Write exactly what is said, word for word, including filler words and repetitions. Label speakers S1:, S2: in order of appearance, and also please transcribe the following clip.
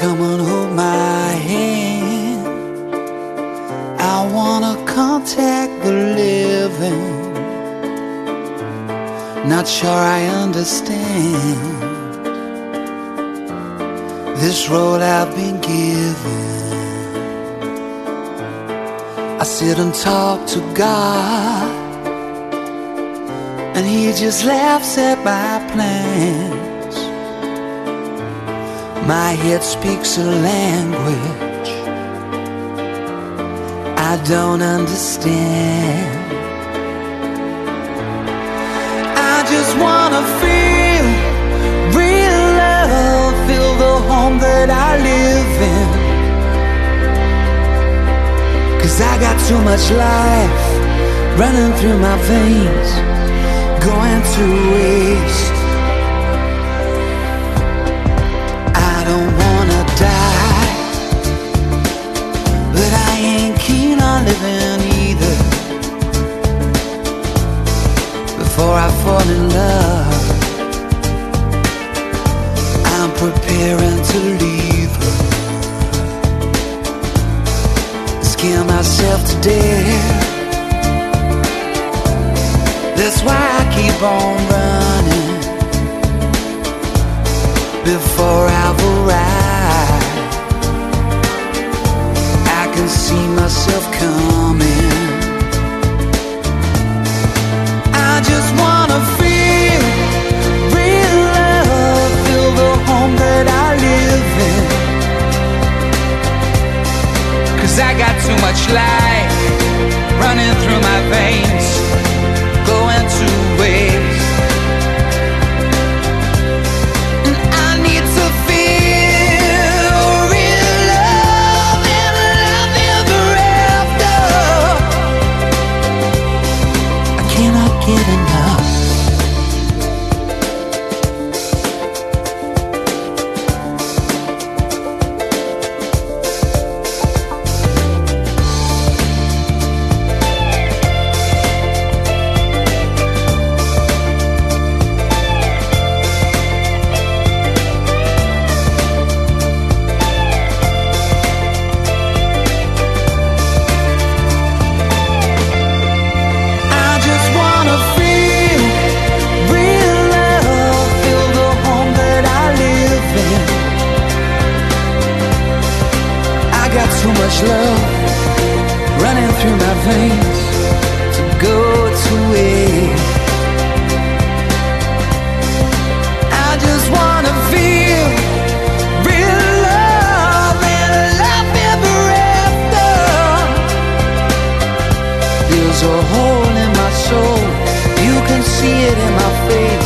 S1: Come and hold my hand. I wanna contact the living. Not sure I understand this role I've been given. I sit and talk to God, and He just laughs at my plans. My head speaks a language I don't understand. I just wanna feel real love, feel the home that I live in. 'Cause I got too much life running through my veins, going to waste. I don't wanna die, but I ain't keen on living either. Before I fall in love, I'm preparing to leave her. Scare myself to death. That's why I keep on running before I've arrived. I can see myself coming. I just wanna feel real love, feel the home that I live in. 'Cause I got too much life running through my veins, going to waste. And I need to feel real love and love ever after. I cannot get enough. Too much love running through my veins to go to waste. I just wanna feel real love and love ever after. There's a hole in my soul, you can see it in my face.